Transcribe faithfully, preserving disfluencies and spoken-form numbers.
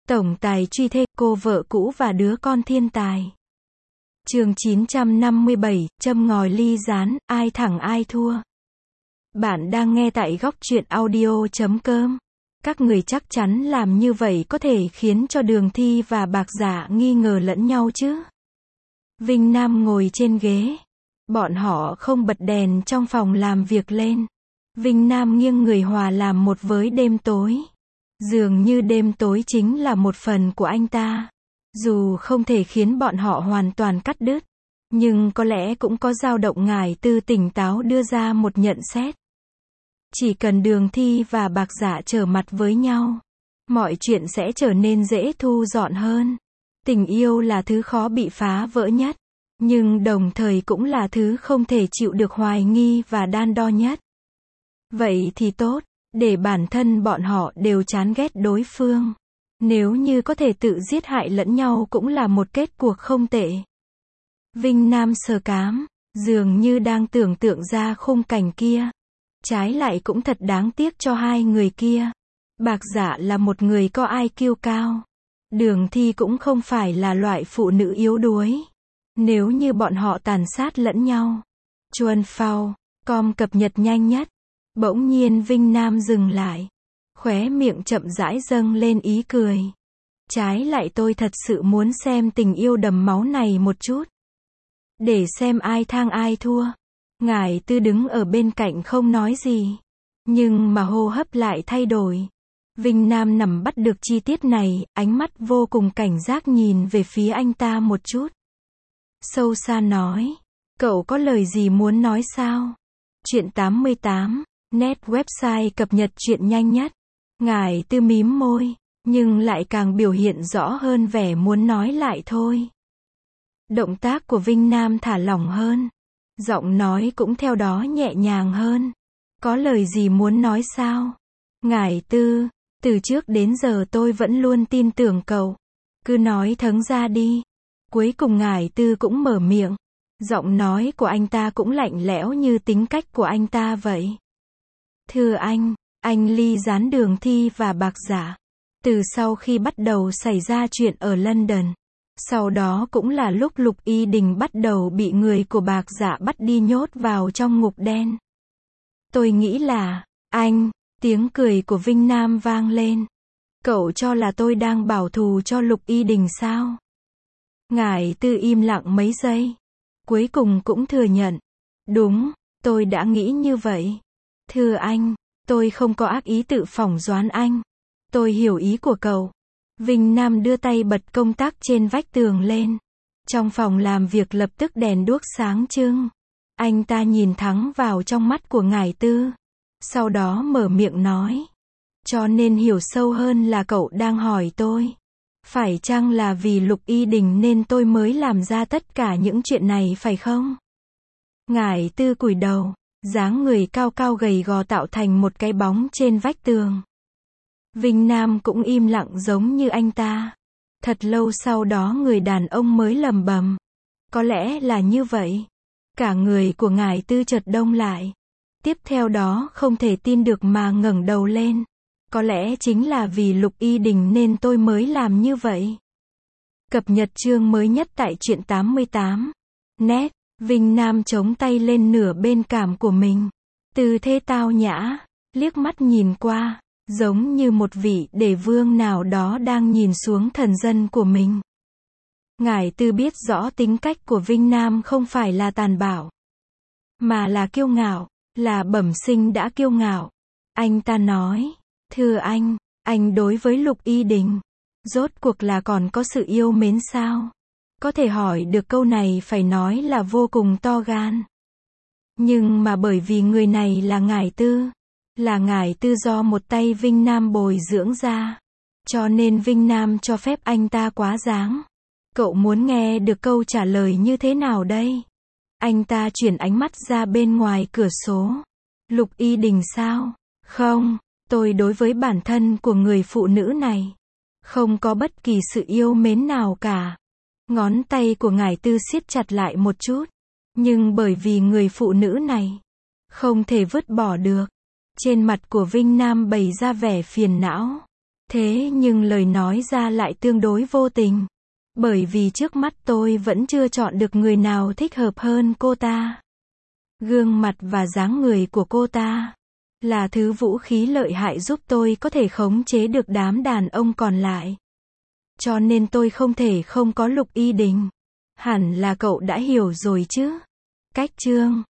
Tổng tài truy thê, cô vợ cũ và đứa con thiên tài. Chương chín trăm năm mươi bảy, châm ngòi ly gián, ai thẳng ai thua. Bạn đang nghe tại góc truyện audio chấm com. Các người chắc chắn làm như vậy có thể khiến cho Đường Thi và Bạc Dạ nghi ngờ lẫn nhau chứ. Vinh Nam ngồi trên ghế. Bọn họ không bật đèn trong phòng làm việc lên. Vinh Nam nghiêng người hòa làm một với đêm tối. Dường như đêm tối chính là một phần của anh ta. Dù không thể khiến bọn họ hoàn toàn cắt đứt, nhưng có lẽ cũng có dao động. Ngải Tư tỉnh táo đưa ra một nhận xét. Chỉ cần Đường Thi và Bạc Dạ trở mặt với nhau, mọi chuyện sẽ trở nên dễ thu dọn hơn. Tình yêu là thứ khó bị phá vỡ nhất, nhưng đồng thời cũng là thứ không thể chịu được hoài nghi và đan đo nhất. Vậy thì tốt, để bản thân bọn họ đều chán ghét đối phương. Nếu như có thể tự giết hại lẫn nhau cũng là một kết cuộc không tệ. Vinh Nam sờ cám, dường như đang tưởng tượng ra khung cảnh kia. Trái lại cũng thật đáng tiếc cho hai người kia. Bạc Dạ là một người có i kiu cao. Đường Thi cũng không phải là loại phụ nữ yếu đuối. Nếu như bọn họ tàn sát lẫn nhau. Chuan Phao, com cập nhật nhanh nhất. Bỗng nhiên Vinh Nam dừng lại. Khóe miệng chậm rãi dâng lên ý cười. Trái lại tôi thật sự muốn xem tình yêu đầm máu này một chút. Để xem ai thang ai thua. Ngải Tư đứng ở bên cạnh không nói gì. Nhưng mà hô hấp lại thay đổi. Vinh Nam nằm bắt được chi tiết này, ánh mắt vô cùng cảnh giác nhìn về phía anh ta một chút. Sâu xa nói. Cậu có lời gì muốn nói sao? Chuyện tám mươi tám, net website cập nhật chuyện nhanh nhất. Ngải Tư mím môi, nhưng lại càng biểu hiện rõ hơn vẻ muốn nói lại thôi. Động tác của Vinh Nam thả lỏng hơn. Giọng nói cũng theo đó nhẹ nhàng hơn. Có lời gì muốn nói sao? Ngải Tư, từ trước đến giờ tôi vẫn luôn tin tưởng cậu. Cứ nói thẳng ra đi. Cuối cùng Ngải Tư cũng mở miệng. Giọng nói của anh ta cũng lạnh lẽo như tính cách của anh ta vậy. Thưa anh, anh ly gián Đường Thi và Bạc Dạ. Từ sau khi bắt đầu xảy ra chuyện ở London. Sau đó cũng là lúc Lục Y Đình bắt đầu bị người của Bạc Dạ bắt đi nhốt vào trong ngục đen. Tôi nghĩ là, anh, tiếng cười của Vinh Nam vang lên. Cậu cho là tôi đang bảo thù cho Lục Y Đình sao? Ngải Tư im lặng mấy giây. Cuối cùng cũng thừa nhận. Đúng, tôi đã nghĩ như vậy. Thưa anh, tôi không có ác ý tự phỏng đoán anh. Tôi hiểu ý của cậu. Vinh Nam đưa tay bật công tắc trên vách tường lên. Trong phòng làm việc lập tức đèn đuốc sáng trưng. Anh ta nhìn thẳng vào trong mắt của Ngải Tư. Sau đó mở miệng nói. Cho nên hiểu sâu hơn là cậu đang hỏi tôi. Phải chăng là vì Lục Y Đình nên tôi mới làm ra tất cả những chuyện này phải không? Ngải Tư cúi đầu, dáng người cao cao gầy gò tạo thành một cái bóng trên vách tường. Vinh Nam cũng im lặng giống như anh ta. Thật lâu sau đó người đàn ông mới lẩm bẩm. Có lẽ là như vậy. Cả người của Ngải Tư chợt đông lại. Tiếp theo đó không thể tin được mà ngẩng đầu lên. Có lẽ chính là vì Lục Y Đình nên tôi mới làm như vậy. Cập nhật chương mới nhất tại truyện tám mươi tám. Net, Vinh Nam chống tay lên nửa bên cằm của mình. Tư thế tao nhã, liếc mắt nhìn qua, giống như một vị đề vương nào đó đang nhìn xuống thần dân của mình. Ngải Tư biết rõ tính cách của Vinh Nam không phải là tàn bạo, mà là kiêu ngạo, là bẩm sinh đã kiêu ngạo. Anh ta nói. Thưa anh, anh đối với Lục Y Đình, rốt cuộc là còn có sự yêu mến sao? Có thể hỏi được câu này phải nói là vô cùng to gan. Nhưng mà bởi vì người này là Ngải Tư, là Ngải Tư do một tay Vinh Nam bồi dưỡng ra, cho nên Vinh Nam cho phép anh ta quá đáng. Cậu muốn nghe được câu trả lời như thế nào đây? Anh ta chuyển ánh mắt ra bên ngoài cửa sổ. Lục Y Đình sao? Không. Tôi đối với bản thân của người phụ nữ này, không có bất kỳ sự yêu mến nào cả. Ngón tay của Ngải Tư siết chặt lại một chút. Nhưng bởi vì người phụ nữ này, không thể vứt bỏ được. Trên mặt của Vinh Nam bày ra vẻ phiền não. Thế nhưng lời nói ra lại tương đối vô tình. Bởi vì trước mắt tôi vẫn chưa chọn được người nào thích hợp hơn cô ta. Gương mặt và dáng người của cô ta là thứ vũ khí lợi hại giúp tôi có thể khống chế được đám đàn ông còn lại. Cho nên tôi không thể không có Lục Y Đình. Hẳn là cậu đã hiểu rồi chứ. Cách chương